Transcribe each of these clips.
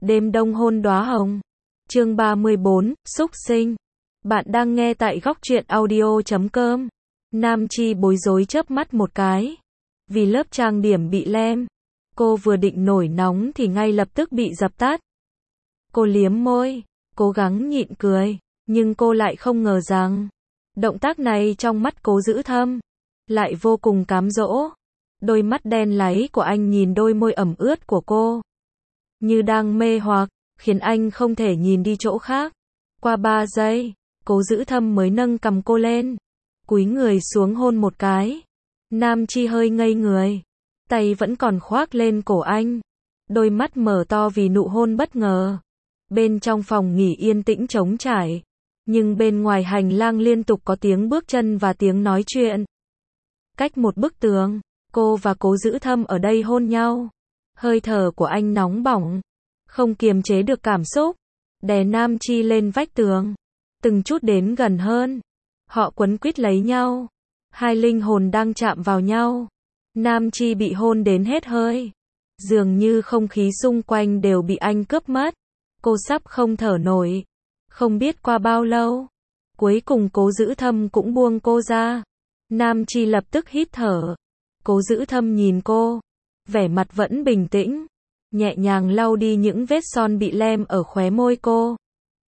Đêm đông hôn đóa hồng. Chương 34, xúc sinh. Bạn đang nghe tại góc truyện audio.com. Nam Chi bối rối chớp mắt một cái. Vì lớp trang điểm bị lem. Cô vừa định nổi nóng thì ngay lập tức bị dập tắt. Cô liếm môi, cố gắng nhịn cười. Nhưng cô lại không ngờ rằng động tác này trong mắt Cố Dữ Thâm lại vô cùng cám dỗ. Đôi mắt đen láy của anh nhìn đôi môi ẩm ướt của cô như đang mê hoặc, khiến anh không thể nhìn đi chỗ khác. Qua 3 giây, Cố Dữ Thâm mới nâng cằm cô lên, cúi người xuống hôn một cái. Nam Chi hơi ngây người, tay vẫn còn khoác lên cổ anh, đôi mắt mở to vì nụ hôn bất ngờ. Bên trong phòng nghỉ yên tĩnh trống trải, nhưng bên ngoài hành lang liên tục có tiếng bước chân và tiếng nói chuyện. Cách một bức tường, cô và Cố Dữ Thâm ở đây hôn nhau. Hơi thở của anh nóng bỏng, không kiềm chế được cảm xúc, đè Nam Chi lên vách tường, từng chút đến gần hơn. Họ quấn quýt lấy nhau, hai linh hồn đang chạm vào nhau. Nam Chi bị hôn đến hết hơi, dường như không khí xung quanh đều bị anh cướp mất. Cô sắp không thở nổi. Không biết qua bao lâu, cuối cùng Cố Dữ Thâm cũng buông cô ra. Nam Chi lập tức hít thở. Cố Dữ Thâm nhìn cô, vẻ mặt vẫn bình tĩnh, nhẹ nhàng lau đi những vết son bị lem ở khóe môi cô.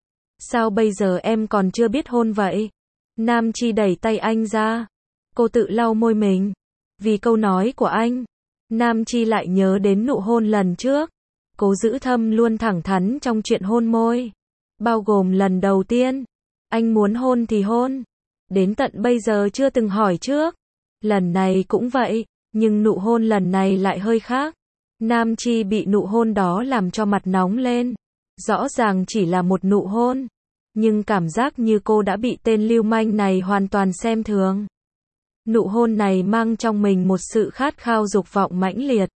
Sao bây giờ em còn chưa biết hôn vậy? Nam Chi đẩy tay anh ra. Cô tự lau môi mình. Vì câu nói của anh, Nam Chi lại nhớ đến nụ hôn lần trước. Cố Dữ Thâm luôn thẳng thắn trong chuyện hôn môi, bao gồm lần đầu tiên. Anh muốn hôn thì hôn. Đến tận bây giờ chưa từng hỏi trước. Lần này cũng vậy, nhưng nụ hôn lần này lại hơi khác. Nam Chi bị nụ hôn đó làm cho mặt nóng lên. Rõ ràng chỉ là một nụ hôn, nhưng cảm giác như cô đã bị tên lưu manh này hoàn toàn xem thường. Nụ hôn này mang trong mình một sự khát khao dục vọng mãnh liệt.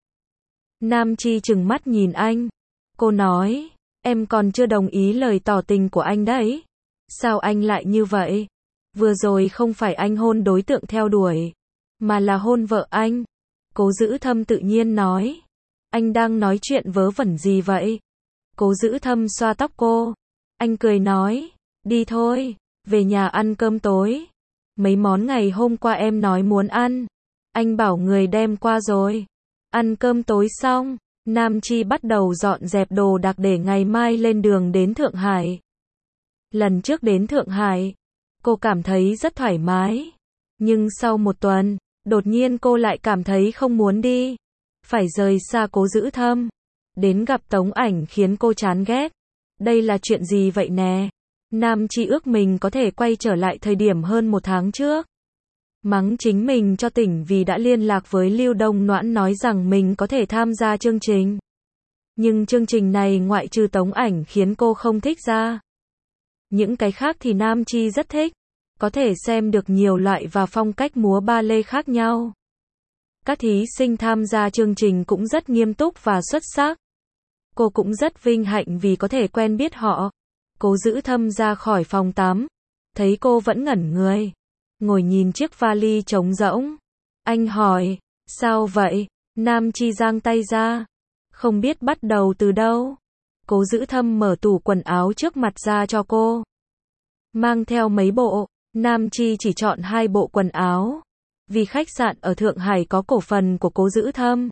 Nam Chi trừng mắt nhìn anh. Cô nói, em còn chưa đồng ý lời tỏ tình của anh đấy. Sao anh lại như vậy? Vừa rồi không phải anh hôn đối tượng theo đuổi, mà là hôn vợ anh. Cố Dữ Thâm tự nhiên nói. Anh đang nói chuyện vớ vẩn gì vậy? Cố Dữ Thâm xoa tóc cô. Anh cười nói, đi thôi, về nhà ăn cơm tối. Mấy món ngày hôm qua em nói muốn ăn, anh bảo người đem qua rồi. Ăn cơm tối xong, Nam Chi bắt đầu dọn dẹp đồ đạc để ngày mai lên đường đến Thượng Hải. Lần trước đến Thượng Hải, cô cảm thấy rất thoải mái. Nhưng sau một tuần, đột nhiên cô lại cảm thấy không muốn đi. Phải rời xa Cố Dữ Thâm. Đến gặp Tống Ảnh khiến cô chán ghét. Đây là chuyện gì vậy nè? Nam Chi ước mình có thể quay trở lại thời điểm hơn 1 tháng trước. Mắng chính mình cho tỉnh vì đã liên lạc với Lưu Đông Noãn nói rằng mình có thể tham gia chương trình. Nhưng chương trình này ngoại trừ Tống Ảnh khiến cô không thích ra. Những cái khác thì Nam Chi rất thích. Có thể xem được nhiều loại và phong cách múa ba lê khác nhau. Các thí sinh tham gia chương trình cũng rất nghiêm túc và xuất sắc. Cô cũng rất vinh hạnh vì có thể quen biết họ. Cố Dữ Thâm ra khỏi phòng tắm, thấy cô vẫn ngẩn người, ngồi nhìn chiếc vali trống rỗng. Anh hỏi, sao vậy? Nam Chi giang tay ra, không biết bắt đầu từ đâu. Cố Dữ Thâm mở tủ quần áo trước mặt ra cho cô. Mang theo mấy bộ, Nam Chi chỉ chọn 2 bộ quần áo. Vì khách sạn ở Thượng Hải có cổ phần của Cố Dữ Thâm.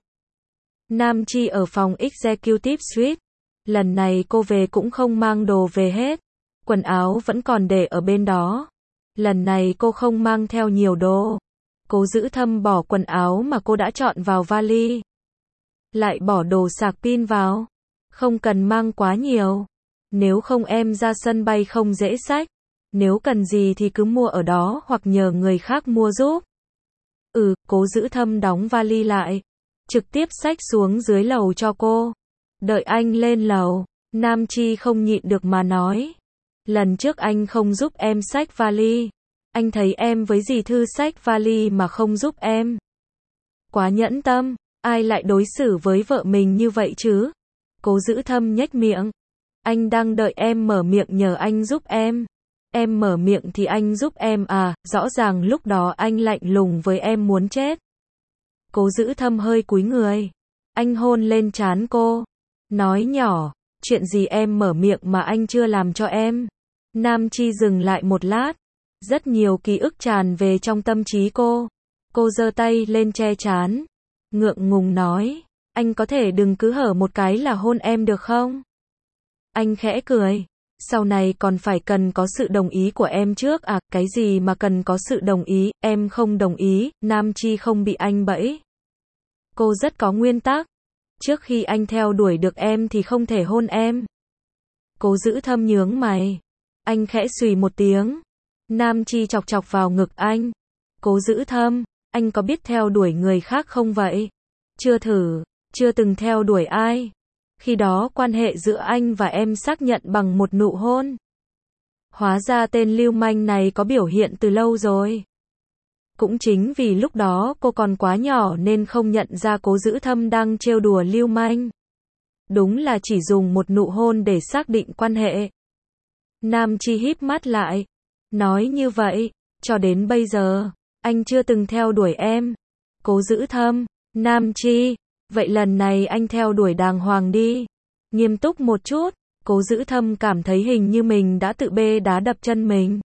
Nam Chi ở phòng Executive Suite. Lần này cô về cũng không mang đồ về hết. Quần áo vẫn còn để ở bên đó. Lần này cô không mang theo nhiều đồ. Cố Dữ Thâm bỏ quần áo mà cô đã chọn vào vali. Lại bỏ đồ sạc pin vào. Không cần mang quá nhiều. Nếu không em ra sân bay không dễ xách. Nếu cần gì thì cứ mua ở đó hoặc nhờ người khác mua giúp. Cố Dữ Thâm đóng vali lại. Trực tiếp xách xuống dưới lầu cho cô. Đợi anh lên lầu, Nam Chi không nhịn được mà nói. Lần trước anh không giúp em xách vali. Anh thấy em với dì Thư xách vali mà không giúp em. Quá nhẫn tâm, ai lại đối xử với vợ mình như vậy chứ? Cố Dữ Thâm nhếch miệng. Anh đang đợi em mở miệng nhờ anh giúp em. Em mở miệng thì anh giúp em à? Rõ ràng lúc đó anh lạnh lùng với em muốn chết. Cố Dữ Thâm hơi cúi người. Anh hôn lên trán cô. Nói nhỏ, Chuyện gì em mở miệng mà anh chưa làm cho em? Nam Chi dừng lại một lát. Rất nhiều ký ức tràn về trong tâm trí cô. Cô giơ tay lên che trán. Ngượng ngùng nói. Anh có thể đừng cứ hở một cái là hôn em được không? Anh khẽ cười. Sau này còn phải cần có sự đồng ý của em trước à? Cái gì mà cần có sự đồng ý, em không đồng ý. Nam Chi không bị anh bẫy. Cô rất có nguyên tắc. Trước khi anh theo đuổi được em thì không thể hôn em. Cố Giữ Thâm nhướng mày. Anh khẽ xùy một tiếng. Nam Chi chọc chọc vào ngực anh. Cố Giữ Thâm, anh có biết theo đuổi người khác không vậy? Chưa thử, chưa từng theo đuổi ai. Khi đó quan hệ giữa anh và em xác nhận bằng một nụ hôn. Hóa ra tên lưu manh này có biểu hiện từ lâu rồi. Cũng chính vì lúc đó cô còn quá nhỏ nên không nhận ra Cố Giữ Thâm đang trêu đùa lưu manh. Đúng là chỉ dùng một nụ hôn để xác định quan hệ. Nam Chi híp mắt lại. Nói như vậy, cho đến bây giờ, anh chưa từng theo đuổi em. Cố Giữ Thâm, Nam Chi, vậy lần này anh theo đuổi đàng hoàng đi. Nghiêm túc một chút, Cố Giữ Thâm cảm thấy hình như mình đã tự bê đá đập chân mình.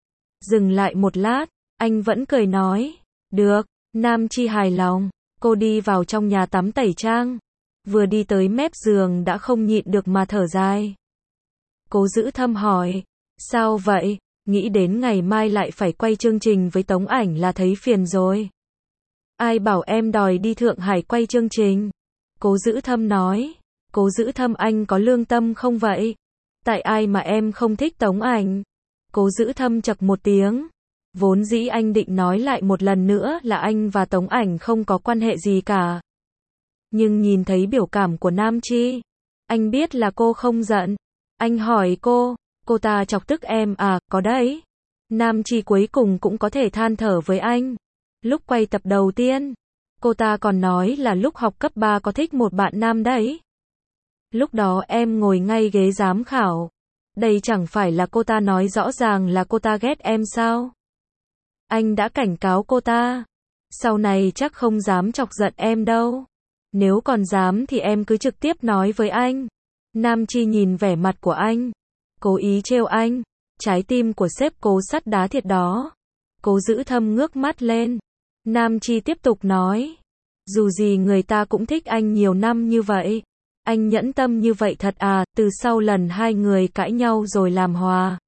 Dừng lại một lát, anh vẫn cười nói. Được, Nam Chi hài lòng. Cô đi vào trong nhà tắm tẩy trang. Vừa đi tới mép giường đã không nhịn được mà thở dài. Cố Giữ Thâm hỏi. Sao vậy? Nghĩ đến ngày mai lại phải quay chương trình với Tống Ảnh là thấy phiền rồi. Ai bảo em đòi đi Thượng Hải quay chương trình? Cố Giữ Thâm nói. Cố Giữ Thâm, anh có lương tâm không vậy? Tại ai mà em không thích Tống Ảnh? Cố Giữ Thâm chậc một tiếng. Vốn dĩ anh định nói lại một lần nữa là anh và Tống Ảnh không có quan hệ gì cả. Nhưng nhìn thấy biểu cảm của Nam Chi, anh biết là cô không giận. Anh hỏi cô ta chọc tức em à? Có đấy. Nam Chi cuối cùng cũng có thể than thở với anh. Lúc quay tập đầu tiên, cô ta còn nói là lúc học cấp 3 có thích một bạn nam đấy. Lúc đó em ngồi ngay ghế giám khảo. Đây chẳng phải là cô ta nói rõ ràng là cô ta ghét em sao? Anh đã cảnh cáo cô ta. Sau này chắc không dám chọc giận em đâu. Nếu còn dám thì em cứ trực tiếp nói với anh. Nam Chi nhìn vẻ mặt của anh. Cố ý trêu anh. Trái tim của sếp Cố sắt đá thiệt đó. Cố Giữ Thâm ngước mắt lên. Nam Chi tiếp tục nói. Dù gì người ta cũng thích anh nhiều năm như vậy. Anh nhẫn tâm như vậy thật à? Từ sau lần hai người cãi nhau rồi làm hòa.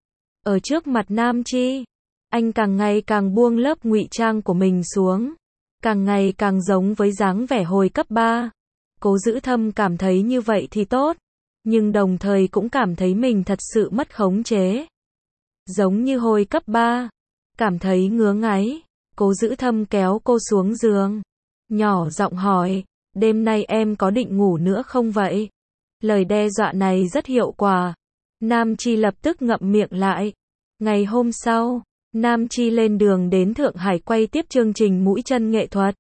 Ở trước mặt Nam Chi, anh càng ngày càng buông lớp ngụy trang của mình xuống. Càng ngày càng giống với dáng vẻ hồi cấp 3. Cố Giữ Thâm cảm thấy như vậy thì tốt. Nhưng đồng thời cũng cảm thấy mình thật sự mất khống chế. Giống như hồi cấp 3. Cảm thấy ngứa ngáy. Cố Giữ Thâm kéo cô xuống giường. Nhỏ giọng hỏi. Đêm nay em có định ngủ nữa không vậy? Lời đe dọa này rất hiệu quả. Nam Chi lập tức ngậm miệng lại. Ngày hôm sau, Nam Chi lên đường đến Thượng Hải quay tiếp chương trình Mũi Chân nghệ thuật.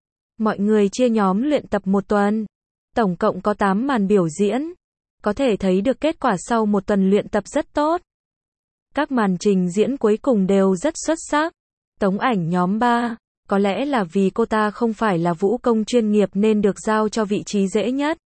Mọi người chia nhóm luyện tập một tuần. Tổng cộng có 8 màn biểu diễn. Có thể thấy được kết quả sau một tuần luyện tập rất tốt. Các màn trình diễn cuối cùng đều rất xuất sắc. Tống Ảnh nhóm 3. Có lẽ là vì cô ta không phải là vũ công chuyên nghiệp nên được giao cho vị trí dễ nhất.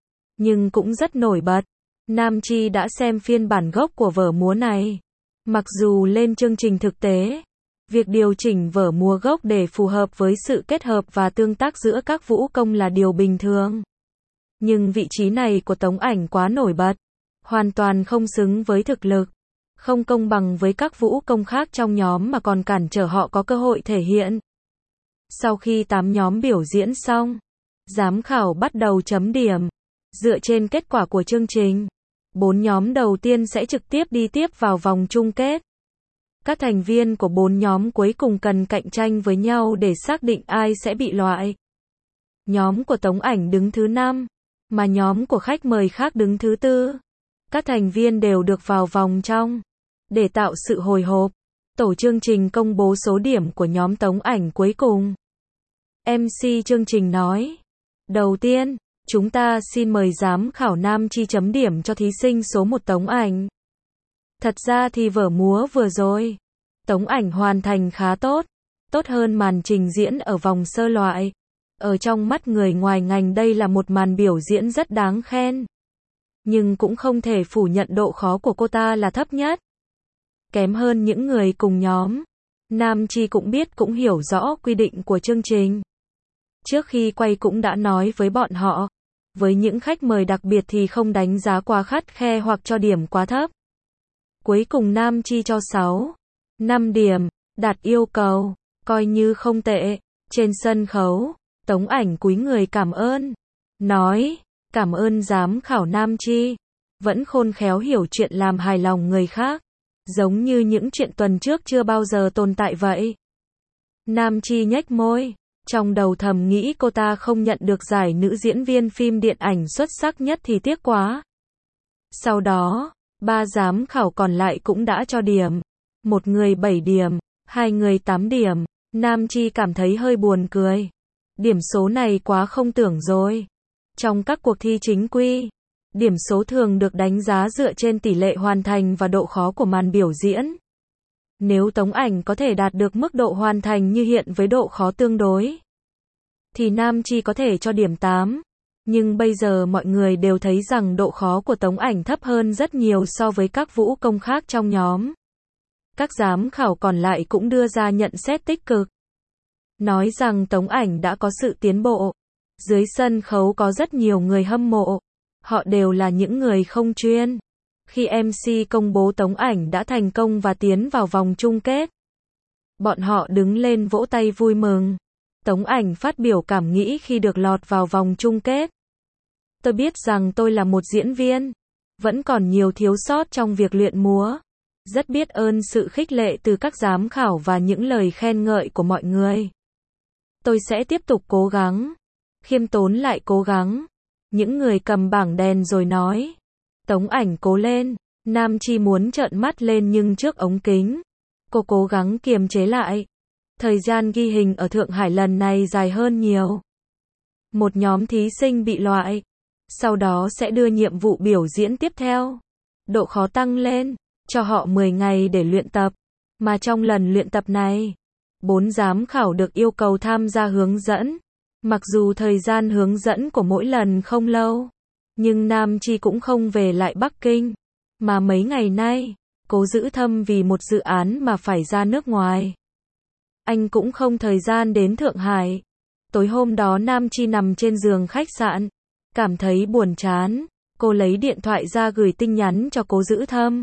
Nhưng cũng rất nổi bật. Nam Chi đã xem phiên bản gốc của vở múa này. Mặc dù lên chương trình thực tế, việc điều chỉnh vở múa gốc để phù hợp với sự kết hợp và tương tác giữa các vũ công là điều bình thường. Nhưng vị trí này của Tống Ảnh quá nổi bật. Hoàn toàn không xứng với thực lực. Không công bằng với các vũ công khác trong nhóm mà còn cản trở họ có cơ hội thể hiện. Sau khi 8 nhóm biểu diễn xong, giám khảo bắt đầu chấm điểm. Dựa trên kết quả của chương trình, 4 nhóm đầu tiên sẽ trực tiếp đi tiếp vào vòng chung kết. Các thành viên của 4 nhóm cuối cùng cần cạnh tranh với nhau để xác định ai sẽ bị loại. Nhóm của Tống Ảnh đứng thứ 5, mà nhóm của khách mời khác đứng thứ 4. Các thành viên đều được vào vòng trong. Để tạo sự hồi hộp, tổ chương trình công bố số điểm của nhóm Tống Ảnh cuối cùng. MC chương trình nói. Đầu tiên, chúng ta xin mời giám khảo Nam Chi chấm điểm cho thí sinh số 1 Tống Ảnh. Thật ra thì vở múa vừa rồi, Tống Ảnh hoàn thành khá tốt. Tốt hơn màn trình diễn ở vòng sơ loại. Ở trong mắt người ngoài ngành đây là một màn biểu diễn rất đáng khen. nhưng cũng không thể phủ nhận độ khó của cô ta là thấp nhất. Kém hơn những người cùng nhóm. Nam Chi cũng biết cũng hiểu rõ quy định của chương trình. Trước khi quay cũng đã nói với bọn họ, với những khách mời đặc biệt thì không đánh giá quá khắt khe hoặc cho điểm quá thấp. Cuối cùng Nam Chi cho 5 điểm, đạt yêu cầu, coi như không tệ. Trên sân khấu, Tống Ảnh cúi người cảm ơn, nói, cảm ơn giám khảo Nam Chi, vẫn khôn khéo hiểu chuyện làm hài lòng người khác, giống như những chuyện tuần trước chưa bao giờ tồn tại vậy. Nam Chi nhếch môi, trong đầu thầm nghĩ cô ta không nhận được giải nữ diễn viên phim điện ảnh xuất sắc nhất thì tiếc quá. Sau đó, 3 giám khảo còn lại cũng đã cho điểm. Một người 7 điểm, 2 người 8 điểm. Nam Chi cảm thấy hơi buồn cười. Điểm số này quá không tưởng rồi. Trong các cuộc thi chính quy, điểm số thường được đánh giá dựa trên tỷ lệ hoàn thành và độ khó của màn biểu diễn. Nếu Tống Ảnh có thể đạt được mức độ hoàn thành như hiện với độ khó tương đối, thì Nam Chi có thể cho điểm 8. Nhưng bây giờ mọi người đều thấy rằng độ khó của Tống Ảnh thấp hơn rất nhiều so với các vũ công khác trong nhóm. Các giám khảo còn lại cũng đưa ra nhận xét tích cực, nói rằng Tống Ảnh đã có sự tiến bộ. Dưới sân khấu có rất nhiều người hâm mộ. Họ đều là những người không chuyên. Khi MC công bố Tống Ảnh đã thành công và tiến vào vòng chung kết, bọn họ đứng lên vỗ tay vui mừng. Tống Ảnh phát biểu cảm nghĩ khi được lọt vào vòng chung kết. Tôi biết rằng tôi là một diễn viên, vẫn còn nhiều thiếu sót trong việc luyện múa. Rất biết ơn sự khích lệ từ các giám khảo và những lời khen ngợi của mọi người. Tôi sẽ tiếp tục cố gắng. Khiêm tốn lại cố gắng. Những người cầm bảng đèn rồi nói. Tống Ảnh cố lên. Nam Chi muốn trợn mắt lên nhưng trước ống kính, cô cố gắng kiềm chế lại. Thời gian ghi hình ở Thượng Hải lần này dài hơn nhiều. Một nhóm thí sinh bị loại. Sau đó sẽ đưa nhiệm vụ biểu diễn tiếp theo. Độ khó tăng lên, cho họ 10 ngày để luyện tập. Mà trong lần luyện tập này, 4 giám khảo được yêu cầu tham gia hướng dẫn. Mặc dù thời gian hướng dẫn của mỗi lần không lâu, nhưng Nam Chi cũng không về lại Bắc Kinh. Mà mấy ngày nay, Cố Dữ Thâm vì một dự án mà phải ra nước ngoài. Anh cũng không thời gian đến Thượng Hải. Tối hôm đó Nam Chi nằm trên giường khách sạn, cảm thấy buồn chán. Cô lấy điện thoại ra gửi tin nhắn cho Cố Dữ Thâm.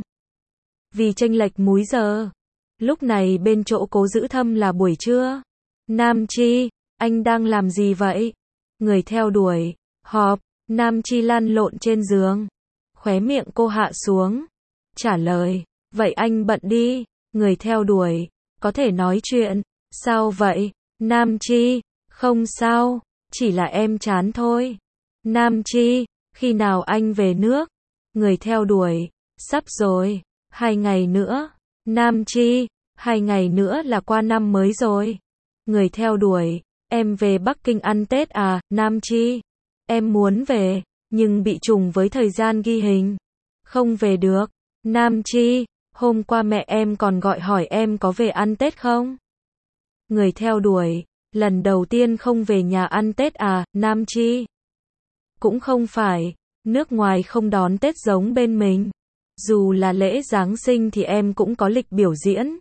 Vì chênh lệch múi giờ, lúc này bên chỗ Cố Dữ Thâm là buổi trưa. Nam Chi, anh đang làm gì vậy? Người theo đuổi, họp. Nam Chi lăn lộn trên giường. Khóe miệng cô hạ xuống. Trả lời, vậy anh bận đi. Người theo đuổi, có thể nói chuyện. Sao vậy? Nam Chi, không sao, chỉ là em chán thôi. Nam Chi, khi nào anh về nước? Người theo đuổi, sắp rồi, 2 ngày nữa. Nam Chi, 2 ngày nữa là qua năm mới rồi. Người theo đuổi, em về Bắc Kinh ăn Tết à? Nam Chi, em muốn về, nhưng bị trùng với thời gian ghi hình. Không về được. Nam Chi, hôm qua mẹ em còn gọi hỏi em có về ăn Tết không? Người theo đuổi, lần đầu tiên không về nhà ăn Tết à? Nam Chi, cũng không phải, nước ngoài không đón Tết giống bên mình. Dù là lễ Giáng sinh thì em cũng có lịch biểu diễn.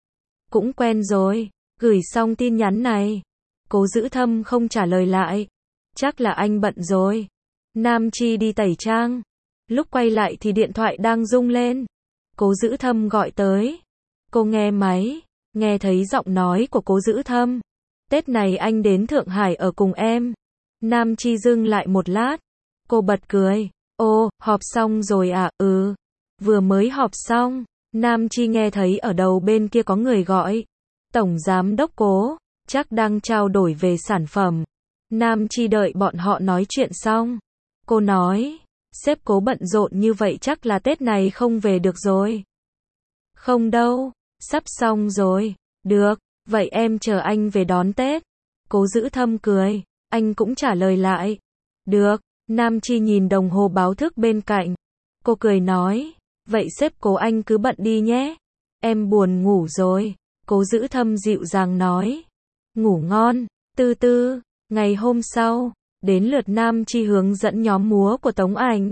Cũng quen rồi. Gửi xong tin nhắn này, Cố Dữ Thâm không trả lời lại. Chắc là anh bận rồi. Nam Chi đi tẩy trang. Lúc quay lại thì điện thoại đang rung lên. Cố Dữ Thâm gọi tới. Cô nghe máy, nghe thấy giọng nói của Cố Dữ Thâm. Tết này anh đến Thượng Hải ở cùng em. Nam Chi dừng lại một lát. Cô bật cười. Ô, họp xong rồi à? Ừ, vừa mới họp xong. Nam Chi nghe thấy ở đầu bên kia có người gọi. Tổng giám đốc Cố, chắc đang trao đổi về sản phẩm. Nam Chi đợi bọn họ nói chuyện xong. Cô nói, sếp Cố bận rộn như vậy chắc là Tết này không về được rồi. Không đâu, sắp xong rồi. Được, vậy em chờ anh về đón Tết. Cố Dữ Thâm cười, anh cũng trả lời lại. Được. Nam Chi nhìn đồng hồ báo thức bên cạnh. Cô cười nói, vậy sếp Cố anh cứ bận đi nhé. Em buồn ngủ rồi. Cố Dữ Thâm dịu dàng nói. Ngủ ngon. Từ từ, ngày hôm sau, đến lượt Nam Chi hướng dẫn nhóm múa của Tống Ảnh.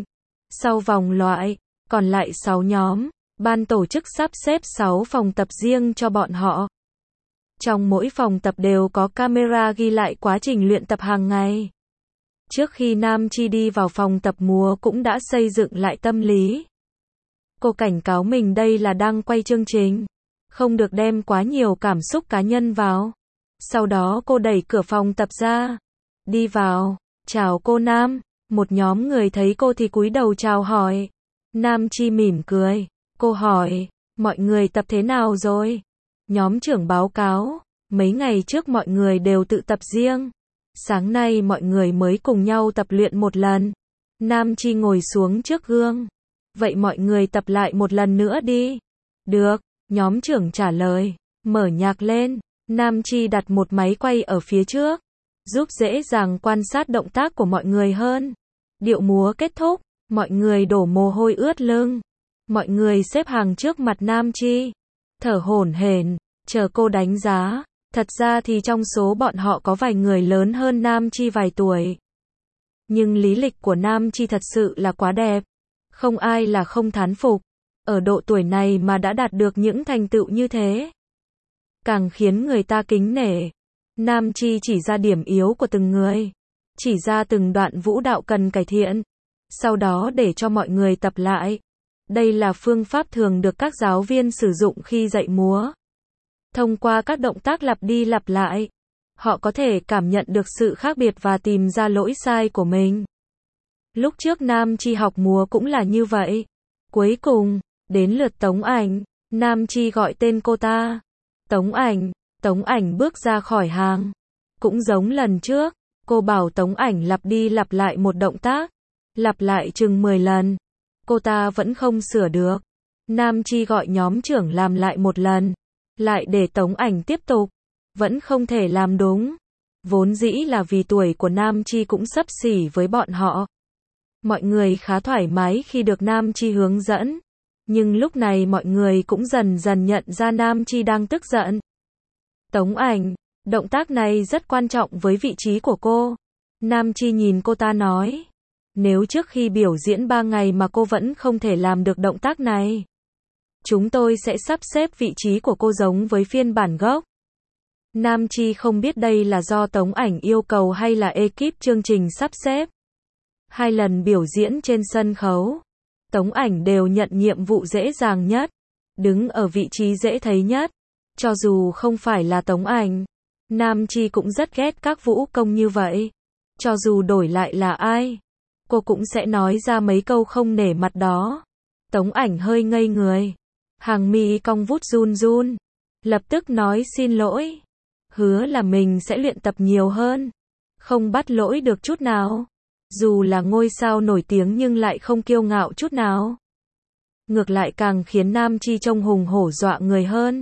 Sau vòng loại, còn lại 6 nhóm, ban tổ chức sắp xếp 6 phòng tập riêng cho bọn họ. Trong mỗi phòng tập đều có camera ghi lại quá trình luyện tập hàng ngày. Trước khi Nam Chi đi vào phòng tập múa cũng đã xây dựng lại tâm lý. Cô cảnh cáo mình đây là đang quay chương trình, không được đem quá nhiều cảm xúc cá nhân vào. Sau đó cô đẩy cửa phòng tập ra, đi vào, chào cô Nam. Một nhóm người thấy cô thì cúi đầu chào hỏi. Nam Chi mỉm cười, cô hỏi, mọi người tập thế nào rồi? Nhóm trưởng báo cáo, mấy ngày trước mọi người đều tự tập riêng. Sáng nay mọi người mới cùng nhau tập luyện một lần. Nam Chi ngồi xuống trước gương. Vậy mọi người tập lại một lần nữa đi. Được, nhóm trưởng trả lời, mở nhạc lên. Nam Chi đặt một máy quay ở phía trước, giúp dễ dàng quan sát động tác của mọi người hơn. Điệu múa kết thúc, mọi người đổ mồ hôi ướt lưng. Mọi người xếp hàng trước mặt Nam Chi, thở hổn hển, chờ cô đánh giá. Thật ra thì trong số bọn họ có vài người lớn hơn Nam Chi vài tuổi. Nhưng lý lịch của Nam Chi thật sự là quá đẹp. Không ai là không thán phục. Ở độ tuổi này mà đã đạt được những thành tựu như thế, càng khiến người ta kính nể. Nam Chi chỉ ra điểm yếu của từng người, chỉ ra từng đoạn vũ đạo cần cải thiện, sau đó để cho mọi người tập lại. Đây là phương pháp thường được các giáo viên sử dụng khi dạy múa. Thông qua các động tác lặp đi lặp lại, họ có thể cảm nhận được sự khác biệt và tìm ra lỗi sai của mình. Lúc trước Nam Chi học múa cũng là như vậy. Cuối cùng, đến lượt Tống Ảnh, Nam Chi gọi tên cô ta. Tống Ảnh bước ra khỏi hàng. Cũng giống lần trước, cô bảo Tống Ảnh lặp đi lặp lại một động tác, lặp lại chừng 10 lần. Cô ta vẫn không sửa được. Nam Chi gọi nhóm trưởng làm lại một lần, lại để Tống Ảnh tiếp tục, vẫn không thể làm đúng. Vốn dĩ là vì tuổi của Nam Chi cũng xấp xỉ với bọn họ. Mọi người khá thoải mái khi được Nam Chi hướng dẫn. Nhưng lúc này mọi người cũng dần dần nhận ra Nam Chi đang tức giận. Tống Ảnh, động tác này rất quan trọng với vị trí của cô. Nam Chi nhìn cô ta nói, nếu trước khi biểu diễn 3 ngày mà cô vẫn không thể làm được động tác này, chúng tôi sẽ sắp xếp vị trí của cô giống với phiên bản gốc. Nam Chi không biết đây là do Tống Ảnh yêu cầu hay là ekip chương trình sắp xếp. 2 lần biểu diễn trên sân khấu, Tống Ảnh đều nhận nhiệm vụ dễ dàng nhất, đứng ở vị trí dễ thấy nhất. Cho dù không phải là Tống Ảnh, Nam Chi cũng rất ghét các vũ công như vậy. Cho dù đổi lại là ai, cô cũng sẽ nói ra mấy câu không nể mặt đó. Tống Ảnh hơi ngây người, hàng mi cong vút run run, lập tức nói xin lỗi, hứa là mình sẽ luyện tập nhiều hơn, không bắt lỗi được chút nào. Dù là ngôi sao nổi tiếng nhưng lại không kiêu ngạo chút nào. Ngược lại càng khiến Nam Chi trông hùng hổ dọa người hơn.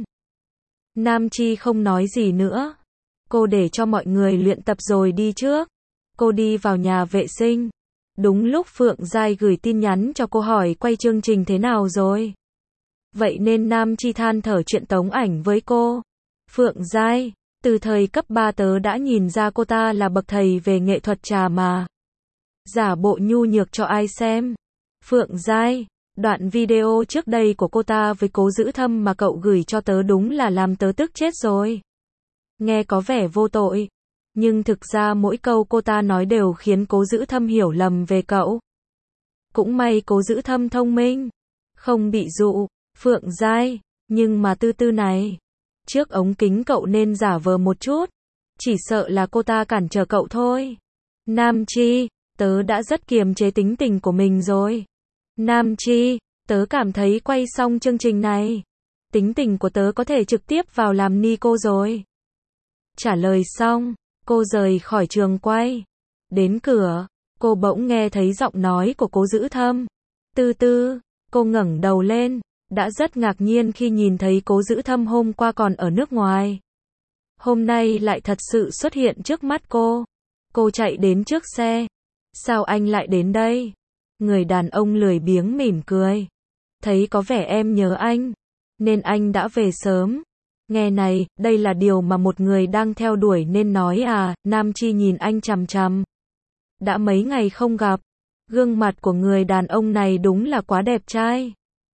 Nam Chi không nói gì nữa. Cô để cho mọi người luyện tập rồi đi trước. Cô đi vào nhà vệ sinh. Đúng lúc Phượng Giai gửi tin nhắn cho cô hỏi quay chương trình thế nào rồi. Vậy nên Nam Chi than thở chuyện Tống Ảnh với cô. Phượng Giai, từ thời cấp 3 tớ đã nhìn ra cô ta là bậc thầy về nghệ thuật trà mà. Giả bộ nhu nhược cho ai xem. Phượng Giai, đoạn video trước đây của cô ta với Cố Giữ Thâm mà cậu gửi cho tớ đúng là làm tớ tức chết rồi. Nghe có vẻ vô tội, nhưng thực ra mỗi câu cô ta nói đều khiến Cố Giữ Thâm hiểu lầm về cậu. Cũng may Cố Giữ Thâm thông minh, không bị dụ. Phượng Giai, nhưng mà Tư Tư này, trước ống kính cậu nên giả vờ một chút, chỉ sợ là cô ta cản trở cậu thôi. Nam Chi, tớ đã rất kiềm chế tính tình của mình rồi. Nam Chi, tớ cảm thấy quay xong chương trình này, tính tình của tớ có thể trực tiếp vào làm ni cô rồi. Trả lời xong, cô rời khỏi trường quay. Đến cửa, cô bỗng nghe thấy giọng nói của Cố Giữ Thâm. Tư Tư, cô ngẩng đầu lên, đã rất ngạc nhiên khi nhìn thấy Cố Giữ Thâm hôm qua còn ở nước ngoài. Hôm nay lại thật sự xuất hiện trước mắt cô. Cô chạy đến trước xe. Sao anh lại đến đây? Người đàn ông lười biếng mỉm cười. Thấy có vẻ em nhớ anh, nên anh đã về sớm. Nghe này, đây là điều mà một người đang theo đuổi nên nói à. Nam Chi nhìn anh chằm chằm. Đã mấy ngày không gặp, Gương mặt của người đàn ông này đúng là quá đẹp trai.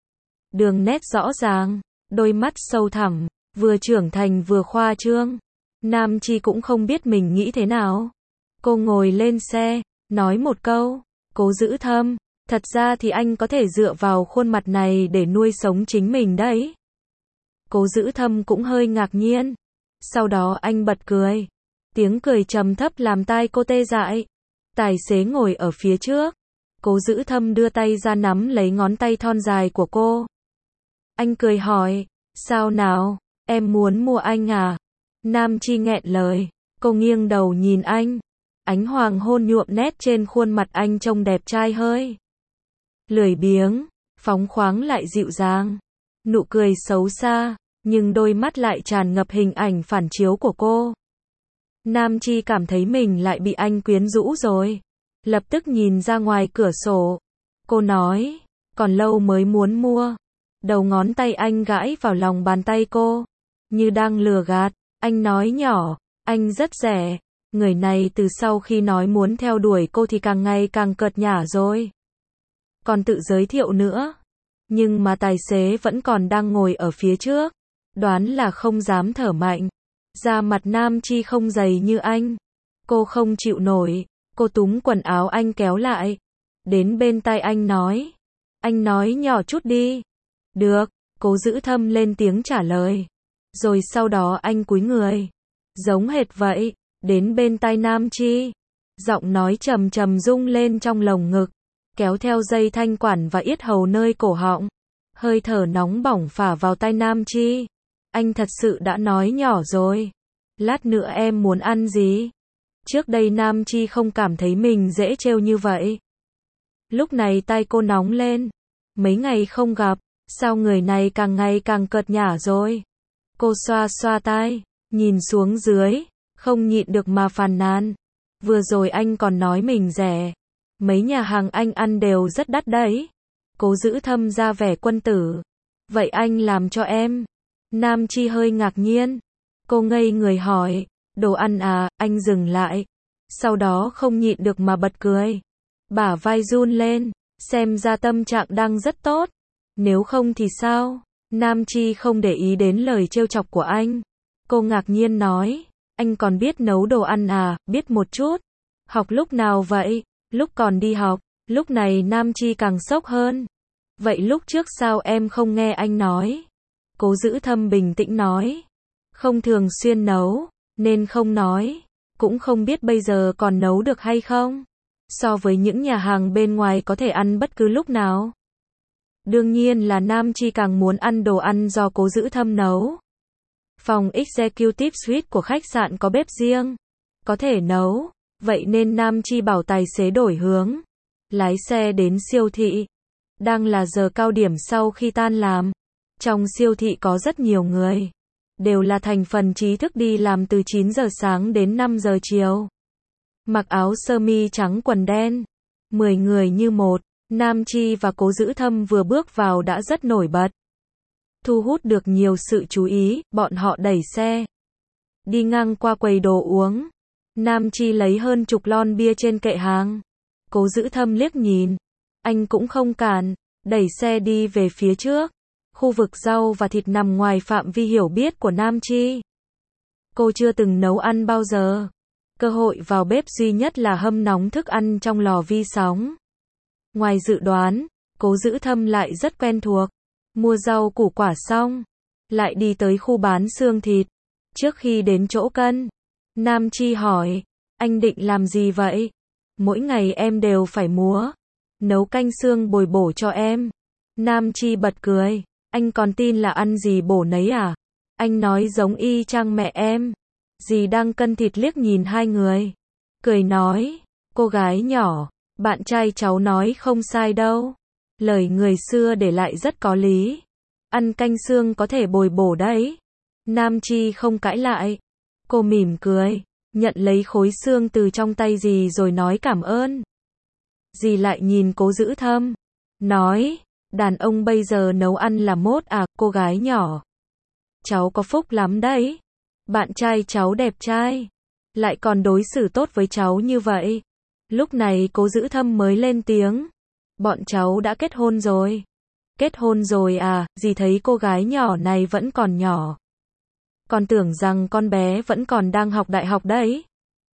Đường nét rõ ràng, đôi mắt sâu thẳm, vừa trưởng thành vừa khoa trương. Nam Chi cũng không biết mình nghĩ thế nào. Cô ngồi lên xe, nói một câu, Cố Dữ Thâm, thật ra thì anh có thể dựa vào khuôn mặt này để nuôi sống chính mình đấy. Cố Dữ Thâm cũng hơi ngạc nhiên. Sau đó anh bật cười. Tiếng cười trầm thấp làm tai cô tê dại. Tài xế ngồi ở phía trước. Cố Dữ Thâm đưa tay ra nắm lấy ngón tay thon dài của cô. Anh cười hỏi, sao nào, em muốn mua anh à? Nam Chi nghẹn lời. Cô nghiêng đầu nhìn anh. Ánh hoàng hôn nhuộm nét trên khuôn mặt anh trông đẹp trai hơi lười biếng, phóng khoáng lại dịu dàng. Nụ cười xấu xa, nhưng đôi mắt lại tràn ngập hình ảnh phản chiếu của cô. Nam Chi cảm thấy mình lại bị anh quyến rũ rồi. Lập tức nhìn ra ngoài cửa sổ. Cô nói, còn lâu mới muốn mua. Đầu ngón tay anh gãi vào lòng bàn tay cô, như đang lừa gạt. Anh nói nhỏ, anh rất rẻ. Người này từ sau khi nói muốn theo đuổi cô thì càng ngày càng cợt nhả rồi. Còn tự giới thiệu nữa. Nhưng mà tài xế vẫn còn đang ngồi ở phía trước. Đoán là không dám thở mạnh. Da mặt Nam Chi không dày như anh. Cô không chịu nổi. Cô túm quần áo anh kéo lại. Đến bên tai anh nói. Anh nói nhỏ chút đi. Được, Cố Dữ Thâm lên tiếng trả lời. Rồi sau đó anh cúi người. Giống hệt vậy, đến bên tai Nam Chi. Giọng nói trầm trầm rung lên trong lồng ngực. Kéo theo dây thanh quản và yết hầu nơi cổ họng. Hơi thở nóng bỏng phả vào tai Nam Chi. Anh thật sự đã nói nhỏ rồi. Lát nữa em muốn ăn gì? Trước đây Nam Chi không cảm thấy mình dễ trêu như vậy. Lúc này tai cô nóng lên. Mấy ngày không gặp, sao người này càng ngày càng cợt nhả rồi? Cô xoa xoa tai, nhìn xuống dưới, không nhịn được mà phàn nàn. Vừa rồi anh còn nói mình rẻ. Mấy nhà hàng anh ăn đều rất đắt đấy. Cố Dữ Thâm ra vẻ quân tử. Vậy anh làm cho em. Nam Chi hơi ngạc nhiên. Cô ngây người hỏi, đồ ăn à? Anh dừng lại. Sau đó không nhịn được mà bật cười. Bả vai run lên, xem ra tâm trạng đang rất tốt. Nếu không thì sao? Nam Chi không để ý đến lời trêu chọc của anh. Cô ngạc nhiên nói, anh còn biết nấu đồ ăn à? Biết một chút. Học lúc nào vậy? Lúc còn đi học. Lúc này Nam Chi càng sốc hơn. Vậy lúc trước sao em không nghe anh nói? Cố Dữ Thâm bình tĩnh nói. Không thường xuyên nấu, nên không nói. Cũng không biết bây giờ còn nấu được hay không. So với những nhà hàng bên ngoài có thể ăn bất cứ lúc nào. Đương nhiên là Nam Chi càng muốn ăn đồ ăn do Cố Dữ Thâm nấu. Phòng Executive Suite của khách sạn có bếp riêng. Có thể nấu. Vậy nên Nam Chi bảo tài xế đổi hướng. Lái xe đến siêu thị. Đang là giờ cao điểm sau khi tan làm. Trong siêu thị có rất nhiều người. Đều là thành phần trí thức đi làm từ 9 giờ sáng đến 5 giờ chiều. Mặc áo sơ mi trắng quần đen. 10 người như một. Nam Chi và Cố Dữ Thâm vừa bước vào đã rất nổi bật. Thu hút được nhiều sự chú ý, bọn họ đẩy xe. Đi ngang qua quầy đồ uống. Nam Chi lấy hơn chục lon bia trên kệ hàng. Cố Dữ Thâm liếc nhìn. Anh cũng không cản, đẩy xe đi về phía trước. Khu vực rau và thịt nằm ngoài phạm vi hiểu biết của Nam Chi. Cô chưa từng nấu ăn bao giờ. Cơ hội vào bếp duy nhất là hâm nóng thức ăn trong lò vi sóng. Ngoài dự đoán, Cố Dữ Thâm lại rất quen thuộc. Mua rau củ quả xong, lại đi tới khu bán xương thịt. Trước khi đến chỗ cân, Nam Chi hỏi, anh định làm gì vậy? Mỗi ngày em đều phải múa. Nấu canh xương bồi bổ cho em. Nam Chi bật cười. Anh còn tin là ăn gì bổ nấy à? Anh nói giống y chang mẹ em. Dì đang cân thịt liếc nhìn hai người. Cười nói, cô gái nhỏ, bạn trai cháu nói không sai đâu. Lời người xưa để lại rất có lý. Ăn canh xương có thể bồi bổ đấy. Nam Chi không cãi lại. Cô mỉm cười, nhận lấy khối xương từ trong tay dì rồi nói cảm ơn. Dì lại nhìn Cố Dữ Thâm. Nói, đàn ông bây giờ nấu ăn là mốt à, cô gái nhỏ. Cháu có phúc lắm đấy. Bạn trai cháu đẹp trai. Lại còn đối xử tốt với cháu như vậy. Lúc này Cố Dữ Thâm mới lên tiếng. Bọn cháu đã kết hôn rồi. Kết hôn rồi à, dì thấy cô gái nhỏ này vẫn còn nhỏ. Còn tưởng rằng con bé vẫn còn đang học đại học đấy.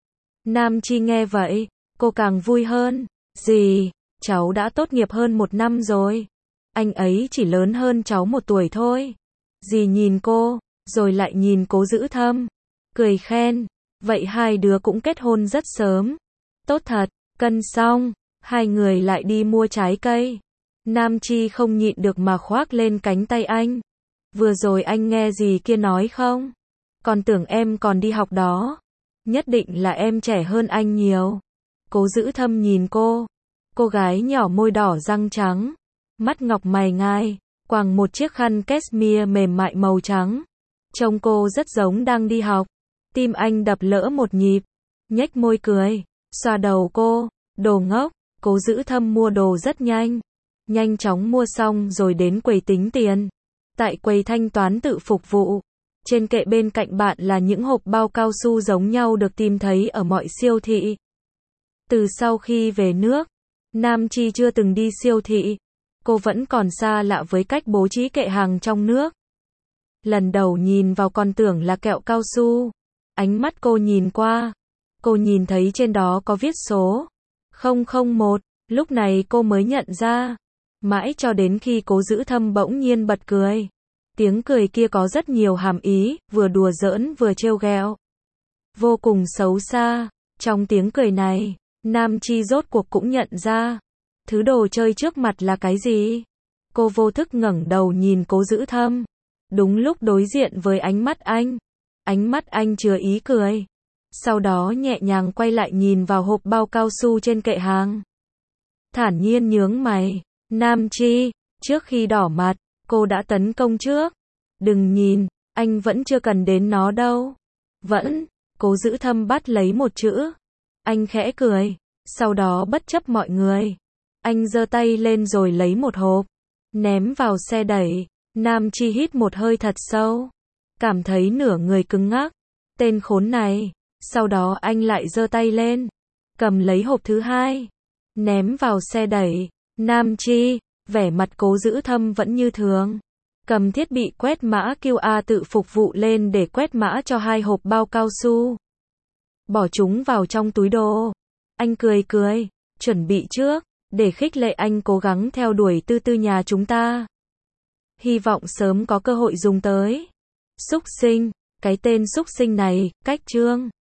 Nam Chi nghe vậy, cô càng vui hơn. Dì, cháu đã tốt nghiệp hơn 1 năm rồi. Anh ấy chỉ lớn hơn cháu 1 tuổi thôi. Dì nhìn cô, rồi lại nhìn Cố Dữ Thâm. Cười khen, vậy hai đứa cũng kết hôn rất sớm. Tốt thật, cân xong, hai người lại đi mua trái cây. Nam Chi không nhịn được mà khoác lên cánh tay anh. Vừa rồi anh nghe gì kia nói không? Còn tưởng em còn đi học đó. Nhất định là em trẻ hơn anh nhiều. Cố Dữ Thâm nhìn cô gái nhỏ môi đỏ răng trắng, mắt ngọc mày ngai, quàng một chiếc khăn cashmere mềm mại màu trắng. Trông cô rất giống đang đi học. Tim anh đập lỡ một nhịp, nhếch môi cười, xoa đầu cô, đồ ngốc. Cố Dữ Thâm mua đồ rất nhanh. Nhanh chóng mua xong rồi đến quầy tính tiền. Tại quầy thanh toán tự phục vụ, trên kệ bên cạnh bạn là những hộp bao cao su giống nhau được tìm thấy ở mọi siêu thị. Từ sau khi về nước, Nam Chi chưa từng đi siêu thị. Cô vẫn còn xa lạ với cách bố trí kệ hàng trong nước. Lần đầu nhìn vào còn tưởng là kẹo cao su. Ánh mắt cô nhìn qua, cô nhìn thấy trên đó có viết số 001, lúc này cô mới nhận ra. Mãi cho đến khi Cố Dữ Thâm bỗng nhiên bật cười. Tiếng cười kia có rất nhiều hàm ý, vừa đùa giỡn vừa trêu ghẹo. Vô cùng xấu xa. Trong tiếng cười này, Nam Chi rốt cuộc cũng nhận ra. Thứ đồ chơi trước mặt là cái gì? Cô vô thức ngẩng đầu nhìn Cố Dữ Thâm. Đúng lúc đối diện với ánh mắt anh. Ánh mắt anh chứa ý cười. Sau đó nhẹ nhàng quay lại nhìn vào hộp bao cao su trên kệ hàng. Thản nhiên nhướng mày. Nam Chi, trước khi đỏ mặt, cô đã tấn công trước. Đừng nhìn, anh vẫn chưa cần đến nó đâu. Vẫn, Cố Dữ Thâm bắt lấy một chữ. Anh khẽ cười, sau đó bất chấp mọi người. Anh giơ tay lên rồi lấy một hộp, ném vào xe đẩy. Nam Chi hít một hơi thật sâu, cảm thấy nửa người cứng ngắc. Tên khốn này. Sau đó anh lại giơ tay lên, cầm lấy hộp thứ hai, ném vào xe đẩy. Nam Chi, vẻ mặt Cố Dữ Thâm vẫn như thường. Cầm thiết bị quét mã QR tự phục vụ lên để quét mã cho 2 hộp bao cao su. Bỏ chúng vào trong túi đồ. Anh cười cười, chuẩn bị trước, để khích lệ anh cố gắng theo đuổi tư tư nhà chúng ta. Hy vọng sớm có cơ hội dùng tới. Xúc sinh, cái tên xúc sinh này, cách chương.